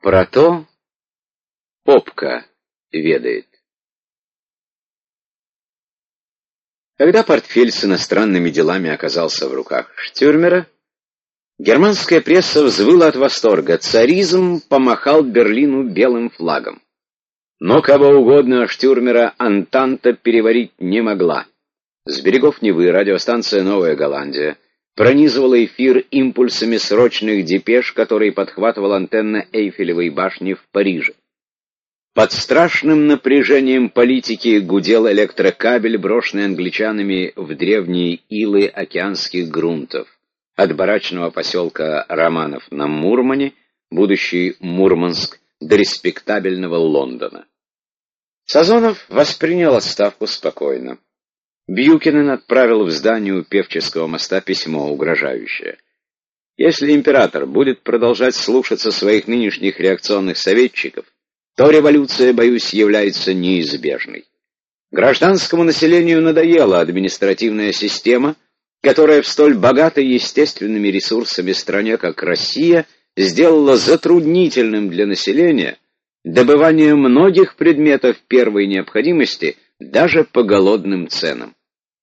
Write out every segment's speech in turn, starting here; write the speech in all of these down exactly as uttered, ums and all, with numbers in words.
Про то попка ведает. Когда портфель с иностранными делами оказался в руках Штюрмера, германская пресса взвыла от восторга. Царизм помахал Берлину белым флагом. Но кого угодно Штюрмера Антанта переварить не могла. С берегов Невы радиостанция «Новая Голландия» пронизывала эфир импульсами срочных депеш, которые подхватывала антенна Эйфелевой башни в Париже. Под страшным напряжением политики гудел электрокабель, брошенный англичанами в древние илы океанских грунтов, от барачного поселка Романов на Мурмане, будущий Мурманск, до респектабельного Лондона. Сазонов воспринял отставку спокойно. Бьюкинен отправил в здание у Певческого моста письмо, угрожающее. Если император будет продолжать слушаться своих нынешних реакционных советчиков, то революция, боюсь, является неизбежной. Гражданскому населению надоела административная система, которая в столь богатой естественными ресурсами стране, как Россия, сделала затруднительным для населения добывание многих предметов первой необходимости даже по голодным ценам.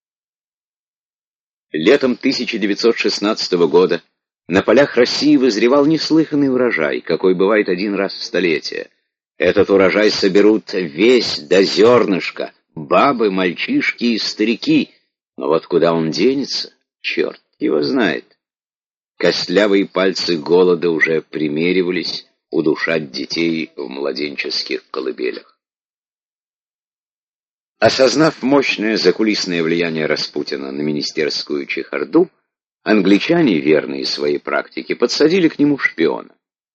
Летом тысяча девятьсот шестнадцатого года на полях России вызревал неслыханный урожай, какой бывает один раз в столетие. Этот урожай соберут весь до зернышка, бабы, мальчишки и старики. Но вот куда он денется, черт его знает. Костлявые пальцы голода уже примеривались удушать детей в младенческих колыбелях. Осознав мощное закулисное влияние Распутина на министерскую чехарду, англичане, верные своей практике, подсадили к нему шпиона.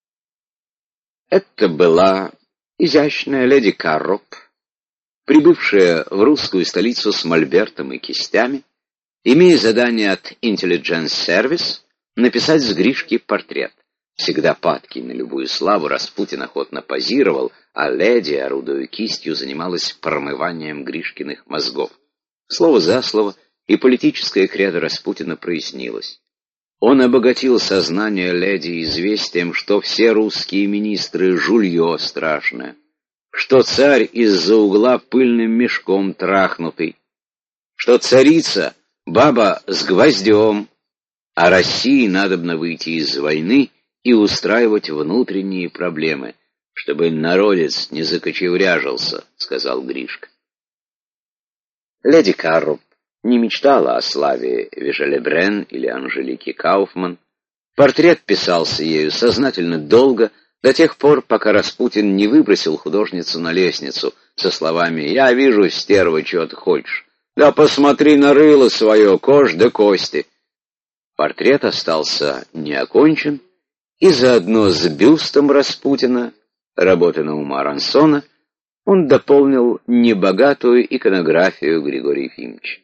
Это была изящная леди Карроп, прибывшая в русскую столицу с мольбертом и кистями, имея задание от Intelligence Service написать с Гришки портрет. Всегда падкий на любую славу, Распутин охотно позировал, а леди, орудуя кистью, занималась промыванием Гришкиных мозгов. Слово за слово, и политическое кредо Распутина прояснилось. Он обогатил сознание леди известием, что все русские министры — жулье страшное, что царь из-за угла пыльным мешком трахнутый, что царица — баба с гвоздем, а России надобно выйти из войны и устраивать внутренние проблемы, чтобы народец не закочевряжился, — сказал Гришка. Леди Карроп не мечтала о славе Вежелебрен или Анжелики Кауфман. Портрет писался ею сознательно долго, до тех пор, пока Распутин не выбросил художницу на лестницу со словами «Я вижу, стерва, чего ты хочешь. Да посмотри на рыло свое, кожь да кости». Портрет остался неокончен, и заодно с бюстом Распутина, работы Наума Арансона, он дополнил небогатую иконографию Григория Ефимовича.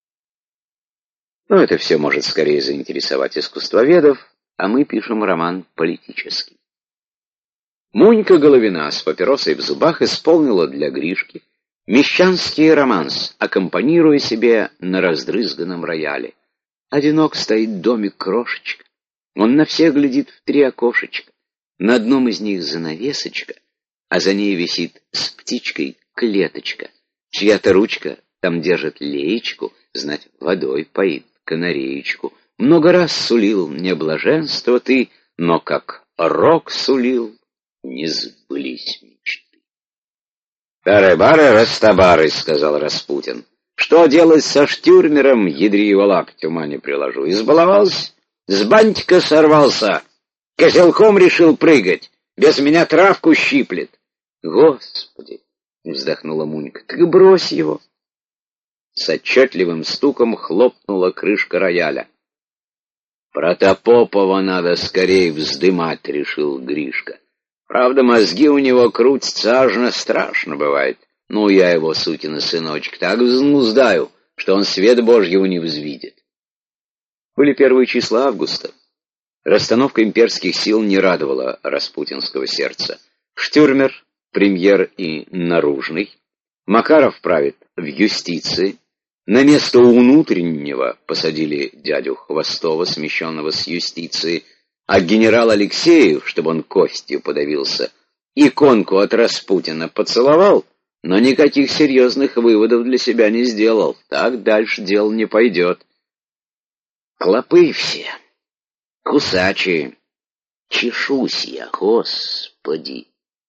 Но это все может скорее заинтересовать искусствоведов, а мы пишем роман политический. Монька Головина с папиросой в зубах исполнила для Гришки мещанский романс, аккомпанируя себе на раздрызганном рояле. Одинок стоит домик крошечка, он на всех глядит в три окошечка, на одном из них занавесочка, а за ней висит с птичкой клеточка, чья-то ручка там держит леечку, знать, водой поит канареечку. Много раз сулил мне блаженство ты, но как рок сулил, не сбылись мечты. «Тары-бары, растабары», — сказал Распутин. «Что делать со Штюрмером, ядри его лапоть, ума не приложу. Избаловался, с бантика сорвался, козелком решил прыгать, без меня травку щиплет». «Господи!» — вздохнула Мунька. «Так брось его!» С отчетливым стуком хлопнула крышка рояля. «Протопопова надо скорее вздымать», — решил Гришка. «Правда, мозги у него крутятся, ажно страшно бывает. Ну, я его, сукина сыночек, так взнуздаю, что он свет Божьего не взвидит». Были первые числа августа. Расстановка имперских сил не радовала распутинского сердца. Штюрмер, премьер и наружный, Макаров правит в юстиции, на место внутреннего посадили дядю Хвостова, смещенного с юстиции, А генерал Алексеев, чтобы он костью подавился, иконку от Распутина поцеловал, но никаких серьезных выводов для себя не сделал. Так дальше дело не пойдет. Клопы все, кусачие, чешусь я, Господи.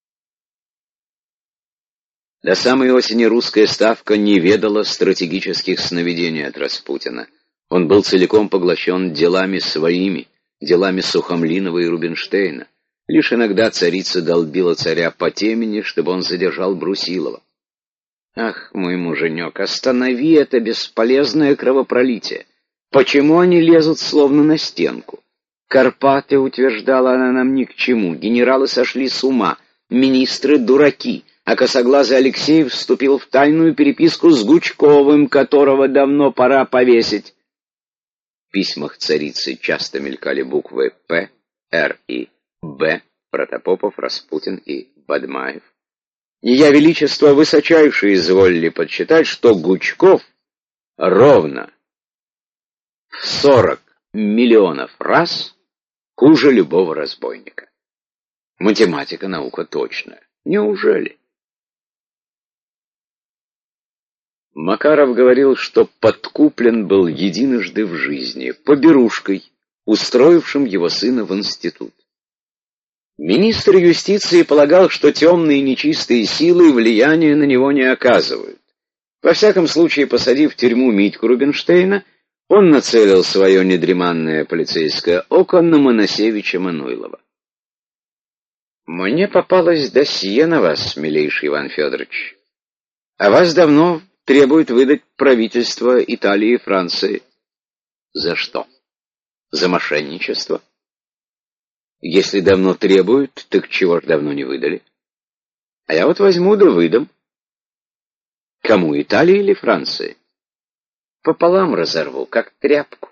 До самой осени русская ставка не ведала стратегических сновидений от Распутина. Он был целиком поглощен делами своими, делами Сухомлинова и Рубинштейна. Лишь иногда царица долбила царя по темени, чтобы он задержал Брусилова. «Ах, мой муженек, останови это бесполезное кровопролитие! Почему они лезут словно на стенку? Карпаты, утверждала она, нам ни к чему, генералы сошли с ума, министры дураки». А косоглазый Алексеев вступил в тайную переписку с Гучковым, которого давно пора повесить. В письмах царицы часто мелькали буквы «П», «Р» и «Б», Протопопов, Распутин и Бадмаев. Ее величество высочайше изволили подсчитать, что Гучков ровно в сорок миллионов раз хуже любого разбойника. Математика наука точная. Неужели? Макаров говорил, что подкуплен был единожды в жизни поберушкой, устроившим его сына в институт. Министр юстиции полагал, что темные нечистые силы влияния на него не оказывают. Во всяком случае, посадив в тюрьму Митьку Рубинштейна, он нацелил свое недреманное полицейское око на Моносевича Мануйлова. «Мне попалось досье на вас, милейший Иван Федорович. А вас давно требует выдать правительство Италии и Франции». «За что? За мошенничество? Если давно требуют, так чего ж давно не выдали? А я вот возьму да выдам». «Кому, Италии или Франции?» «Пополам разорву, как тряпку».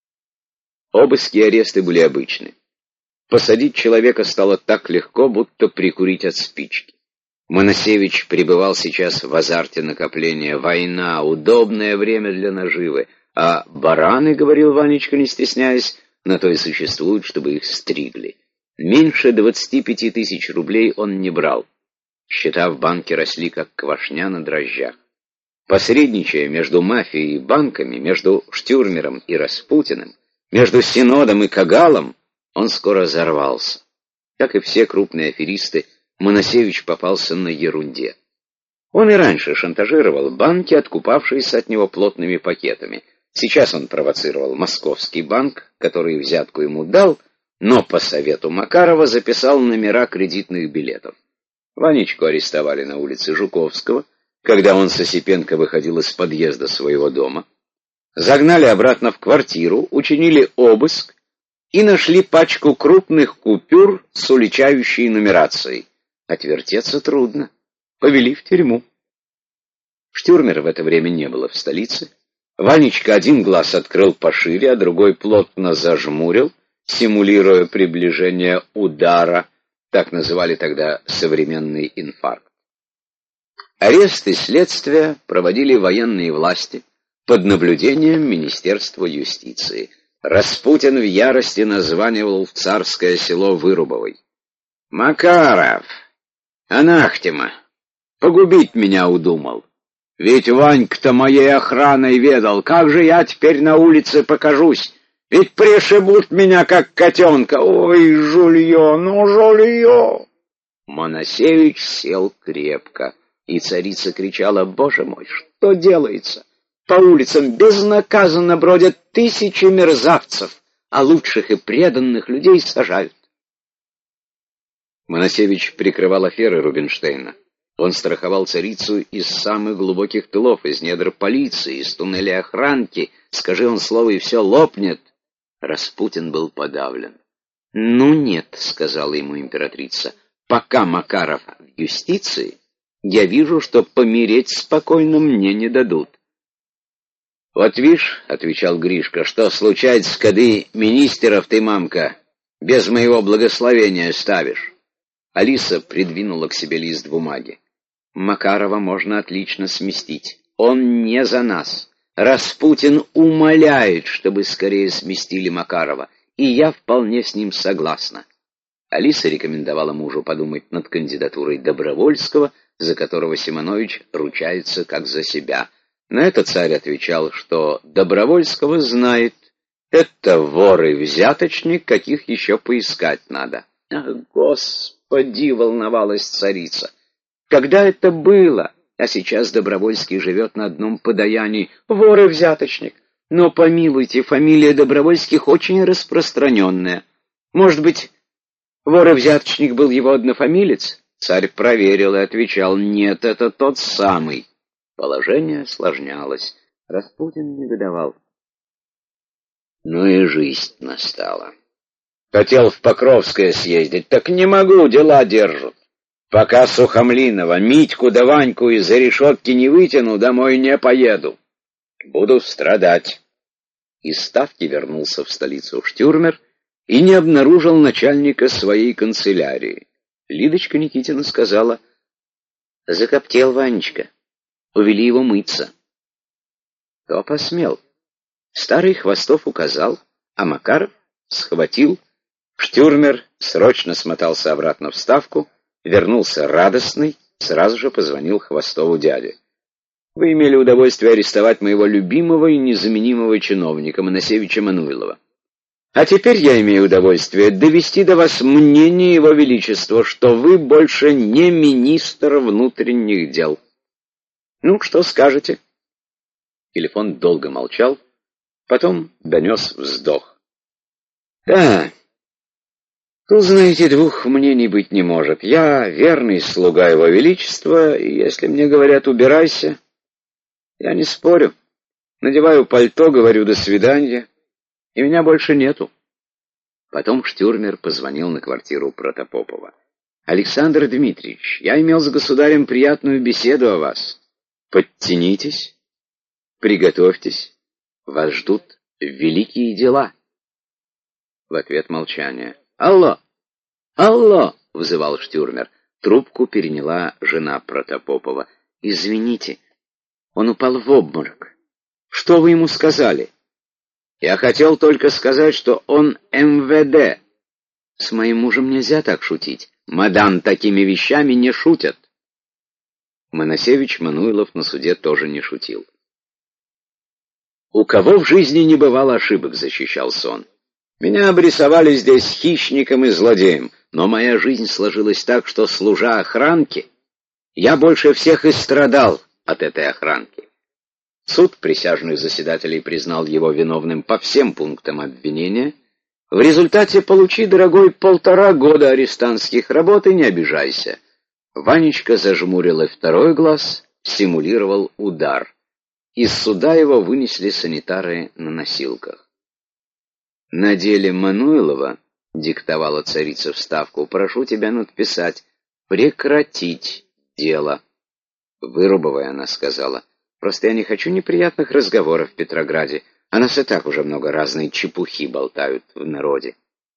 Обыски и аресты были обычны. Посадить человека стало так легко, будто прикурить от спички. Моносевич пребывал сейчас в азарте накопления. Война — удобное время для наживы. А бараны, говорил Ванечка, не стесняясь, на то и существуют, чтобы их стригли. Меньше двадцати пяти тысяч рублей он не брал. Счета в банке росли, как квашня на дрожжах. Посредничая между мафией и банками, между Штюрмером и Распутиным, между Синодом и Кагалом, он скоро взорвался. Как и все крупные аферисты, Моносевич попался на ерунде. Он и раньше шантажировал банки, откупавшиеся от него плотными пакетами. Сейчас он провоцировал Московский банк, который взятку ему дал, но по совету Макарова записал номера кредитных билетов. Ванечку арестовали на улице Жуковского, когда он с Осипенко выходил из подъезда своего дома. Загнали обратно в квартиру, учинили обыск и нашли пачку крупных купюр с уличающей нумерацией. Отвертеться трудно. Повели в тюрьму. Штюрмера в это время не было в столице. Ванечка один глаз открыл пошире, а другой плотно зажмурил, симулируя приближение удара, так называли тогда современный инфаркт. Аресты и следствия проводили военные власти под наблюдением Министерства юстиции. Распутин в ярости названивал в царское село Вырубовой. «Макаров! Анахтема! Погубить меня удумал! Ведь Ванька-то моей охраной ведал, как же я теперь на улице покажусь? Ведь пришибут меня, как котенка! Ой, жулье, ну жулье!» Моносевич сел крепко, и царица кричала: «Боже мой, что делается? По улицам безнаказанно бродят тысячи мерзавцев, а лучших и преданных людей сажают». Моносевич прикрывал аферы Рубинштейна. Он страховал царицу из самых глубоких тылов, из недр полиции, из туннеля охранки. Скажи он слово, и все лопнет. Распутин был подавлен. «Ну нет», — сказала ему императрица, — «пока Макаров в юстиции, я вижу, что помереть спокойно мне не дадут». «Вот вишь», — отвечал Гришка, — «что случается, когда министеров ты, мамка, без моего благословения ставишь». Алиса придвинула к себе лист бумаги. «Макарова можно отлично сместить. Он не за нас. Распутин умоляет, чтобы скорее сместили Макарова. и я вполне с ним согласна. Алиса рекомендовала мужу подумать над кандидатурой Добровольского, за которого Симонович ручается как за себя. На это царь отвечал, что Добровольского знает. Это вор и взяточник, каких еще поискать надо. Ах, Господи, волновалась царица. Когда это было? А сейчас Добровольский живет на одном подаянии. Вор и взяточник. Но, помилуйте, фамилия Добровольских очень распространенная. Может быть, вор и взяточник был его однофамилец? Царь проверил и отвечал: нет, это тот самый. Положение осложнялось. Распутин негодовал. Ну и жизнь настала. Хотел в Покровское съездить, так не могу, дела держат. Пока Сухомлинова, Митьку да Ваньку из-за решетки не вытяну, домой не поеду. Буду страдать. Из ставки вернулся в столицу Штюрмер и не обнаружил начальника своей канцелярии. Лидочка Никитина сказала: закоптел Ванечка, увели его мыться. Кто посмел? Старый Хвостов указал, а Макаров схватил. Штюрмер срочно смотался обратно в ставку, вернулся радостный, сразу же позвонил Хвостову дяде. Вы имели удовольствие арестовать моего любимого и незаменимого чиновника, Моносевича Мануйлова. А теперь я имею удовольствие довести до вас мнение Его Величества, что вы больше не министр внутренних дел. Ну, что скажете? Телефон долго молчал, потом донес вздох. Да, тут, знаете, двух мнений быть не может. Я верный слуга Его Величества, и если мне говорят «убирайся», я не спорю. Надеваю пальто, говорю «до свидания», и меня больше нету. Потом Штюрмер позвонил на квартиру Протопопова. «Александр Дмитриевич, я имел с государем приятную беседу о вас. Подтянитесь, приготовьтесь, вас ждут великие дела». В ответ молчание. «Алло! Алло!» — вызывал Штюрмер. Трубку переняла жена Протопопова. «Извините, он упал в обморок. Что вы ему сказали?» «Я хотел только сказать, что он эм вэ дэ. С моим мужем нельзя так шутить. Мадам, такими вещами не шутят». Моносевич Мануйлов на суде тоже не шутил. «У кого в жизни не бывало ошибок», — защищался он. «Меня обрисовали здесь хищником и злодеем, но моя жизнь сложилась так, что, служа охранке, я больше всех и страдал от этой охранки». Суд присяжных заседателей признал его виновным по всем пунктам обвинения. В результате получи, дорогой, полтора года арестантских работ и не обижайся. Ванечка зажмурил и второй глаз, симулировал удар. Из суда его вынесли санитары на носилках. На деле Мануйлова, диктовала царица в ставку, прошу тебя надписать «прекратить дело». Вырубовая, она сказала: просто я не хочу неприятных разговоров в Петрограде. О нас и так уже много разной чепухи болтают в народе.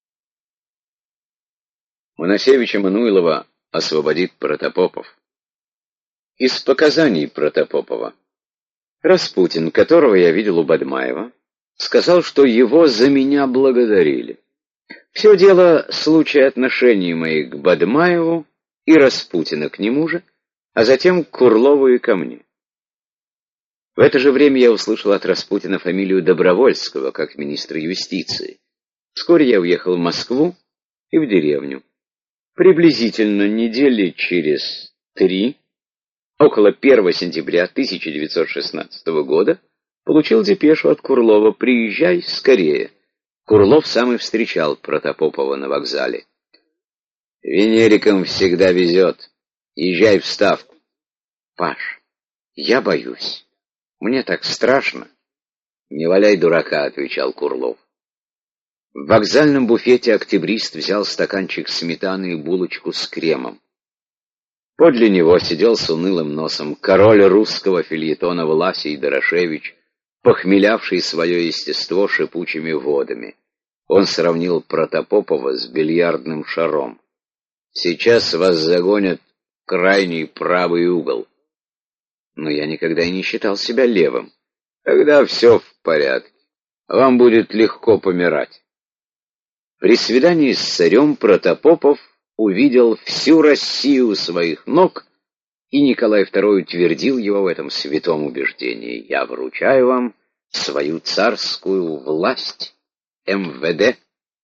Моносевича Мануйлова освободит Протопопов. Из показаний Протопопова. Распутин, которого я видел у Бадмаева, сказал, что его за меня благодарили. Все дело случая отношений моих к Бадмаеву и Распутина к нему же, а затем к Курлову и ко мне. В это же время я услышал от Распутина фамилию Добровольского, как министра юстиции. Вскоре я уехал в Москву и в деревню. Приблизительно недели через три, около первого сентября тысяча девятьсот шестнадцатого года, получил депешу от Курлова: «Приезжай скорее». Курлов сам и встречал Протопопова на вокзале. «Венерикам всегда везет. Езжай в Ставку». «Паш, я боюсь. Мне так страшно». «Не валяй дурака», — отвечал Курлов. В вокзальном буфете октябрист взял стаканчик сметаны и булочку с кремом. Подле него сидел с унылым носом король русского фельетона Власий Дорошевич, похмелявший свое естество шипучими водами. Он сравнил Протопопова с бильярдным шаром. «Сейчас вас загонят в крайний правый угол». Но я никогда и не считал себя левым. «Тогда все в порядке. Вам будет легко помирать». При свидании с царем Протопопов увидел всю Россию у своих ног, и Николай второй утвердил его в этом святом убеждении. «Я вручаю вам свою царскую власть, эм вэ дэ».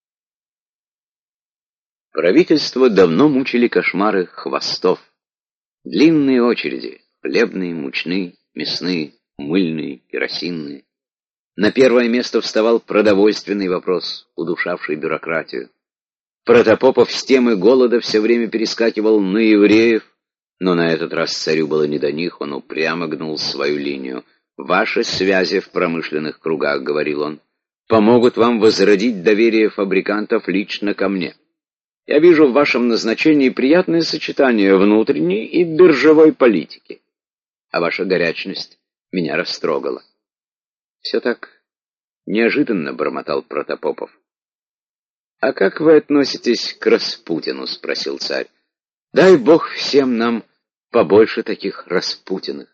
Правительство давно мучили кошмары хвостов. Длинные очереди, хлебные, мучные, мясные, мыльные, керосинные. На первое место вставал продовольственный вопрос, удушавший бюрократию. Протопопов с темы голода все время перескакивал на евреев, но на этот раз царю было не до них, он упрямо гнул свою линию. «Ваши связи в промышленных кругах, — говорил он, — помогут вам возродить доверие фабрикантов лично ко мне. Я вижу в вашем назначении приятное сочетание внутренней и биржевой политики. А ваша горячность меня растрогала». «Все так неожиданно, — бормотал Протопопов. «А как вы относитесь к Распутину?» — спросил царь. «Дай Бог всем нам побольше таких Распутиных».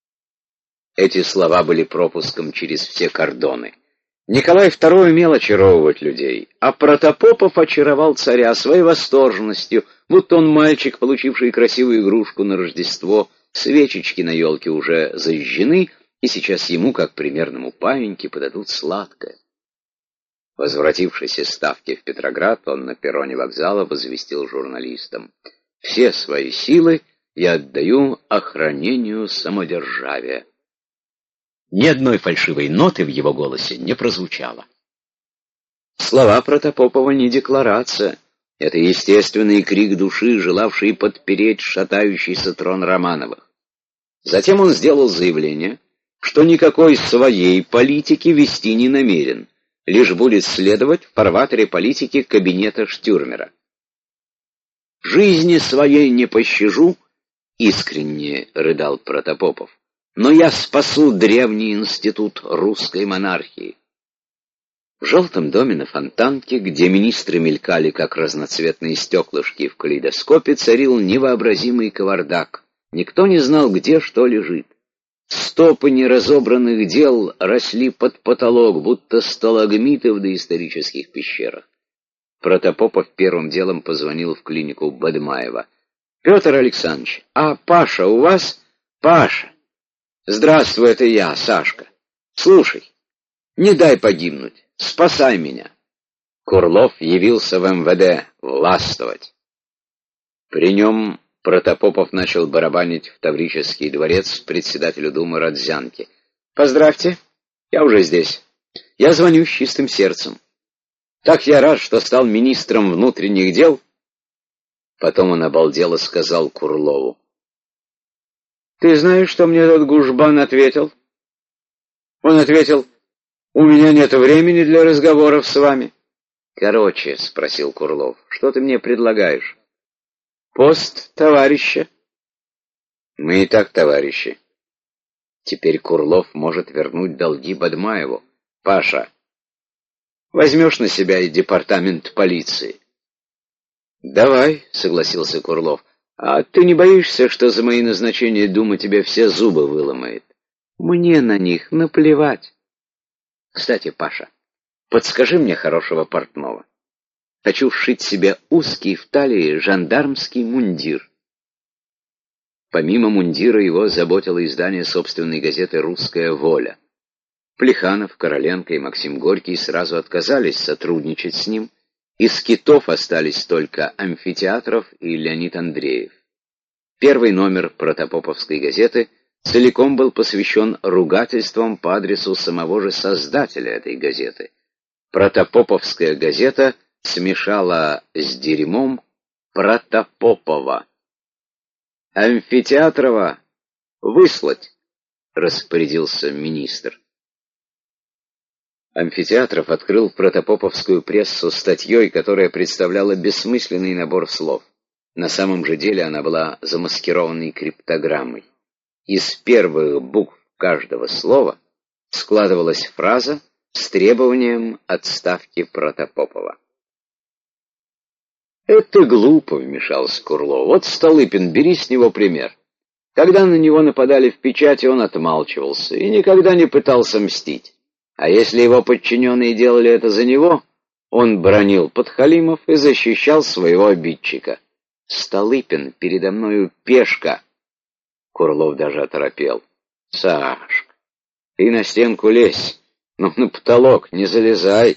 Эти слова были пропуском через все кордоны. Николай второй умел очаровывать людей, а Протопопов очаровал царя своей восторженностью, будто он мальчик, получивший красивую игрушку на Рождество, свечечки на елке уже зажжены, и сейчас ему, как примерному паиньке, подадут сладкое. Возвратившись из ставки в Петроград, он на перроне вокзала возвестил журналистам: «Все свои силы я отдаю охранению самодержавия». Ни одной фальшивой ноты в его голосе не прозвучало. Слова Протопопова не декларация. Это естественный крик души, желавший подпереть шатающийся трон Романовых. Затем он сделал заявление, что никакой своей политики вести не намерен, лишь будет следовать в фарватере политики кабинета Штюрмера. «Жизни своей не пощажу», — искренне рыдал Протопопов, «но я спасу древний институт русской монархии». В желтом доме на Фонтанке, где министры мелькали, как разноцветные стеклышки в калейдоскопе, царил невообразимый кавардак. Никто не знал, где что лежит. Стопы неразобранных дел росли под потолок, будто сталагмиты в доисторических пещерах. Протопопов первым делом позвонил в клинику Бадмаева. «Петр Александрович, а Паша у вас?» «Паша! Здравствуй, это я, Сашка. Слушай, не дай погибнуть, спасай меня». Курлов явился в эм вэ дэ властвовать. При нем Протопопов начал барабанить в Таврический дворец председателю Думы Родзянке. «Поздравьте, я уже здесь. Я звоню с чистым сердцем. Так я рад, что стал министром внутренних дел». Потом он обалдело сказал Курлову: «Ты знаешь, что мне этот Гужбан ответил?» Он ответил: «У меня нет времени для разговоров с вами». «Короче, — спросил Курлов, — что ты мне предлагаешь?» «Пост товарища». «Мы и так товарищи». Теперь Курлов может вернуть долги Бадмаеву. «Паша, возьмешь на себя и департамент полиции?» «Давай», — согласился Курлов. «А ты не боишься, что за мои назначения Дума тебе все зубы выломает?» «Мне на них наплевать». «Кстати, Паша, подскажи мне хорошего портного. Хочу сшить себе узкий в талии жандармский мундир». Помимо мундира его заботило издание собственной газеты «Русская воля». Плеханов, Короленко и Максим Горький сразу отказались сотрудничать с ним. Из китов остались только Амфитеатров и Леонид Андреев. Первый номер Протопоповской газеты целиком был посвящен ругательствам по адресу самого же создателя этой газеты. Протопоповская газета смешала с дерьмом Протопопова. «Амфитеатрова выслать», — распорядился министр. Амфитеатров открыл протопоповскую прессу статьей, которая представляла бессмысленный набор слов. На самом же деле она была замаскированной криптограммой. Из первых букв каждого слова складывалась фраза с требованием отставки Протопопова. «Это глупо», — вмешался Курлов. «Вот Столыпин, бери с него пример. Когда на него нападали в печати, он отмалчивался и никогда не пытался мстить. А если его подчиненные делали это за него, Он бранил подхалимов и защищал своего обидчика. «Столыпин, передо мною пешка!» Курлов даже оторопел. «Сашка, ты на стенку лезь, но на потолок не залезай!»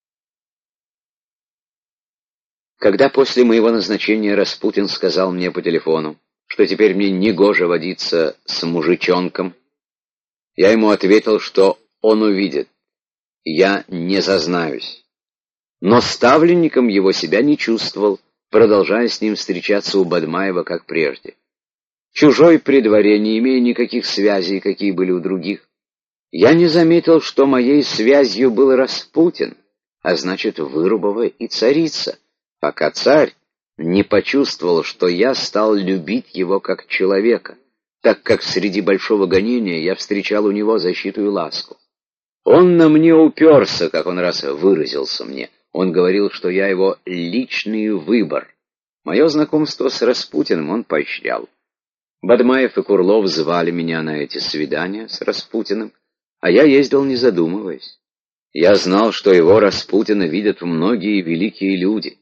Когда после моего назначения Распутин сказал мне по телефону, что теперь мне негоже водиться с мужичонком, я ему ответил, что он увидит, я не зазнаюсь. Но ставленником его себя не чувствовал, продолжая с ним встречаться у Бадмаева, как прежде. Чужой при дворе, не имея никаких связей, какие были у других, я не заметил, что моей связью был Распутин, а значит, Вырубова и царица, пока царь не почувствовал, что я стал любить его как человека, так как среди большого гонения я встречал у него защиту и ласку. Он на мне уперся, как он раз выразился мне. Он говорил, что я его личный выбор. Мое знакомство с Распутиным он поощрял. Бадмаев и Курлов звали меня на эти свидания с Распутиным, а я ездил, не задумываясь. Я знал, что его Распутина видят многие великие люди.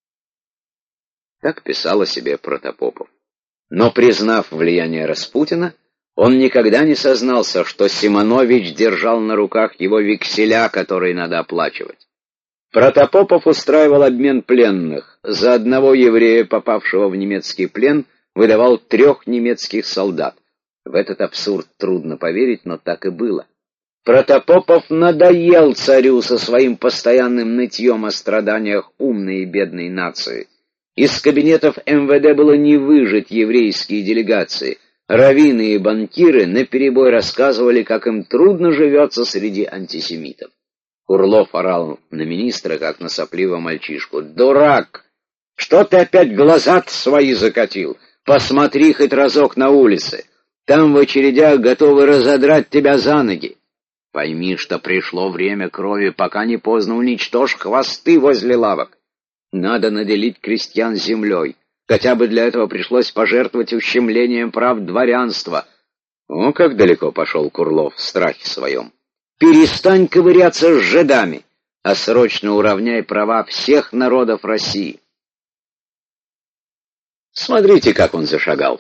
Так писал о себе Протопопов. Но, признав влияние Распутина, он никогда не сознался, что Симонович держал на руках его векселя, которые надо оплачивать. Протопопов устраивал обмен пленных. За одного еврея, попавшего в немецкий плен, выдавал трех немецких солдат. В этот абсурд трудно поверить, но так и было. Протопопов надоел царю со своим постоянным нытьем о страданиях умной и бедной нации. Из кабинетов эм вэ дэ было не выжить еврейские делегации. Раввины и банкиры наперебой рассказывали, как им трудно живется среди антисемитов. Курлов орал на министра, как на сопливого мальчишку. «Дурак! Что ты опять глаза свои закатил? Посмотри хоть разок на улице. Там в очередях готовы разодрать тебя за ноги. Пойми, что пришло время крови, пока не поздно уничтожь хвосты возле лавок. Надо наделить крестьян землей. Хотя бы для этого пришлось пожертвовать ущемлением прав дворянства». О, как далеко пошел Курлов в страхе своем. «Перестань ковыряться с жидами, а срочно уравняй права всех народов России». Смотрите, как он зашагал.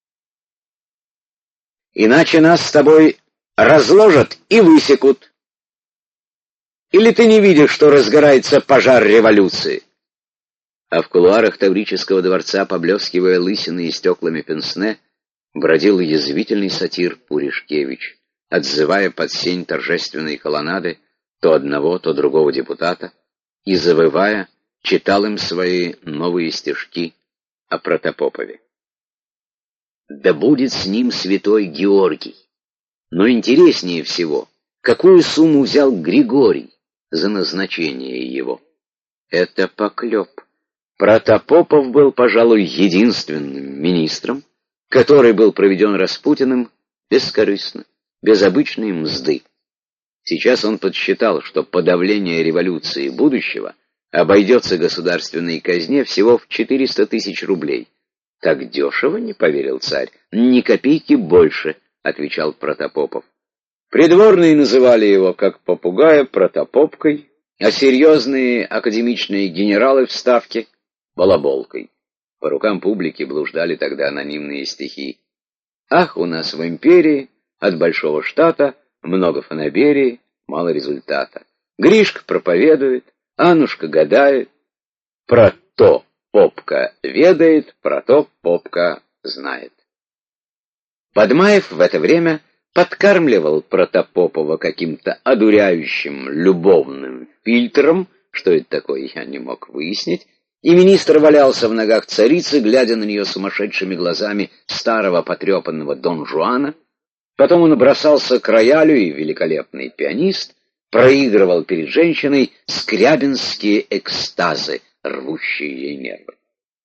«Иначе нас с тобой разложат и высекут. Или ты не видишь, что разгорается пожар революции?» А в кулуарах Таврического дворца, поблескивая лысиной и стеклами пенсне, бродил язвительный сатир Пуришкевич, отзывая под сень торжественной колоннады то одного, то другого депутата, и, завывая, читал им свои новые стишки о Протопопове. Да будет с ним святой Георгий. Но интереснее всего, какую сумму взял Григорий за назначение его. Это поклеп. Протопопов был, пожалуй, единственным министром, который был проведен Распутиным бескорыстно, без обычной мзды. Сейчас он подсчитал, что подавление революции будущего обойдется государственной казне всего в четыреста тысяч рублей. «Так дешево?» — не поверил царь. «Ни копейки больше», — отвечал Протопопов. Придворные называли его, как попугая, Протопопкой, а серьезные академичные генералы в ставке — балаболкой. По рукам публики блуждали тогда анонимные стихи. «Ах, у нас в империи от большого штата много фанаберии, мало результата. Гришка проповедует, Аннушка гадает, про то попка ведает, про то попка знает». Бадмаев в это время подкармливал Протопопова каким-то одуряющим любовным фильтром, что это такое, я не мог выяснить, и министр валялся в ногах царицы, глядя на нее сумасшедшими глазами старого потрепанного Дон Жуана. Потом он бросался к роялю, и великолепный пианист проигрывал перед женщиной скрябинские экстазы, рвущие ей нервы.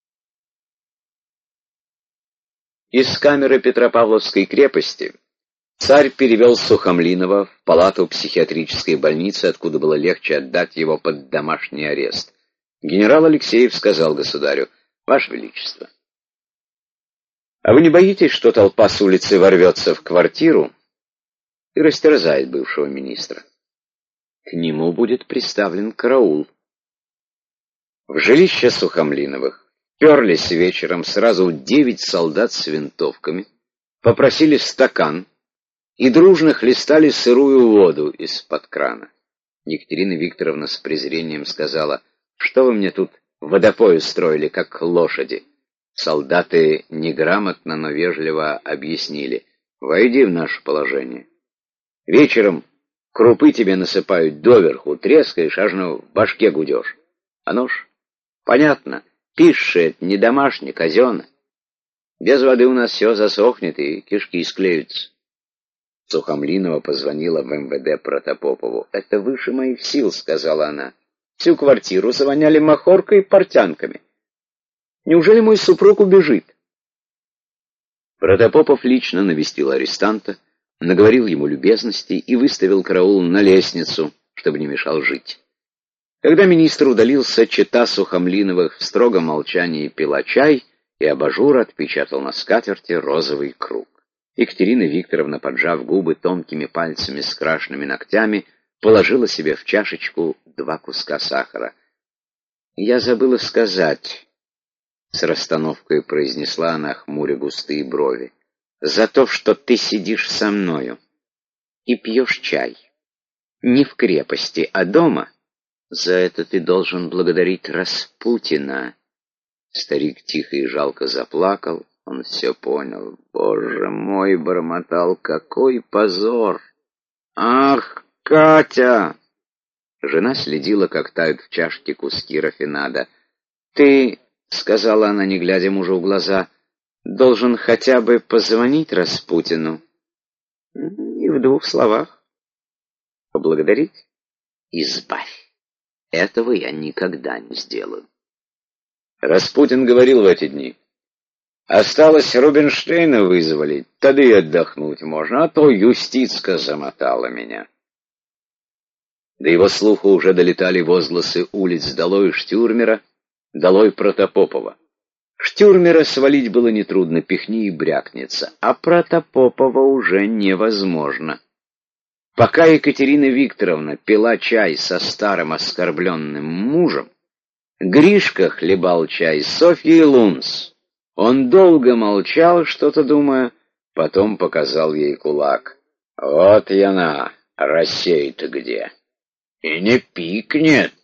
Из камеры Петропавловской крепости царь перевел Сухомлинова в палату психиатрической больницы, откуда было легче отдать его под домашний арест. Генерал Алексеев сказал государю: «Ваше Величество, а вы не боитесь, что толпа с улицы ворвется в квартиру и растерзает бывшего министра? К нему будет приставлен караул. В жилище Сухомлиновых перлись вечером сразу девять солдат с винтовками, попросили стакан и дружно хлестали сырую воду из-под крана. Екатерина Викторовна с презрением сказала: «Что вы мне тут водопой устроили, как лошади?» Солдаты неграмотно, но вежливо объяснили: «Войди в наше положение. Вечером крупы тебе насыпают доверху, трескаешь, аж ну в башке гудешь. Оно ж понятно, пишет не домашний, казенный. Без воды у нас все засохнет и кишки склеются». Сухомлинова позвонила в эм вэ дэ Протопопову. «Это выше моих сил», — сказала она. «Всю квартиру завоняли махоркой и портянками. Неужели мой супруг убежит?» Протопопов лично навестил арестанта, наговорил ему любезностей и выставил караул на лестницу, чтобы не мешал жить. Когда министр удалился, чета Сухомлиновых в строгом молчании пила чай, и абажур отпечатал на скатерти розовый круг. Екатерина Викторовна, поджав губы тонкими пальцами с крашенными ногтями, положила себе в чашечку два куска сахара. «Я забыла сказать», — с расстановкой произнесла она, хмуря густые брови, «за то, что ты сидишь со мною и пьешь чай. Не в крепости, а дома. За это ты должен благодарить Распутина». Старик тихо и жалко заплакал. Он все понял. «Боже мой!» — бормотал. «Какой позор! Ах, Катя!» Жена следила, как тают в чашке куски рафинада. «Ты, — сказала она, не глядя мужу в глаза, — должен хотя бы позвонить Распутину. И в двух словах. Поблагодарить? Избавь. Этого я никогда не сделаю». Распутин говорил в эти дни: «Осталось Рубинштейна вызволить, тогда и отдохнуть можно, а то юстицка замотала меня». До его слуха уже долетали возгласы улиц: «Долой Штюрмера! Долой Протопопова!» Штюрмера свалить было нетрудно, пихни и брякнется, а Протопопова уже невозможно. Пока Екатерина Викторовна пила чай со старым оскорбленным мужем, Гришка хлебал чай с Софьей Лунц. Он долго молчал, что-то думая, потом показал ей кулак. «Вот и она, Россия-то где! И не пикнет!»